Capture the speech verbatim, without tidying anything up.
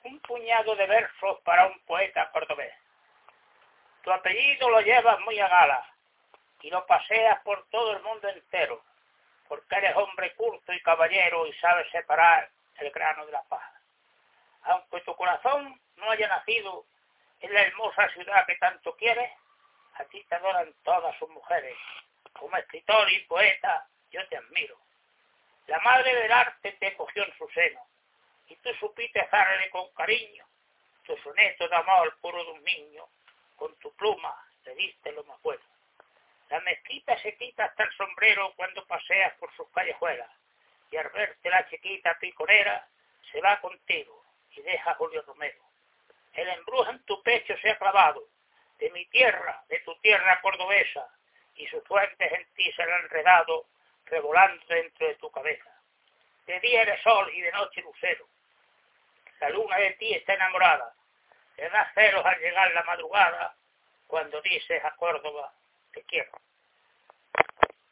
un puñado de versos para un poeta cordobés. Tu apellido lo llevas muy a gala y lo paseas por todo el mundo entero, porque eres hombre culto y caballero y sabes separar el grano de la paja. Aunque tu corazón no haya nacido en la hermosa ciudad que tanto quieres, a ti te adoran todas sus mujeres. Como escritor y poeta, yo te admiro. La madre del arte te cogió en su seno, y tú supiste darle con cariño tu soneto de amor puro de un niño. Con tu pluma le diste lo más bueno. La mezquita se quita hasta el sombrero cuando paseas por sus callejuelas, y al verte la chiquita piconera, se va contigo y deja a Julio Romero. El embrujo en tu pecho se ha clavado, de mi tierra, de tu tierra cordobesa, y sus fuentes en ti se han enredado, revolando dentro de tu cabeza. De día eres sol y de noche lucero. La luna de ti está enamorada, te da celos al llegar la madrugada, cuando dices a Córdoba, te quiero.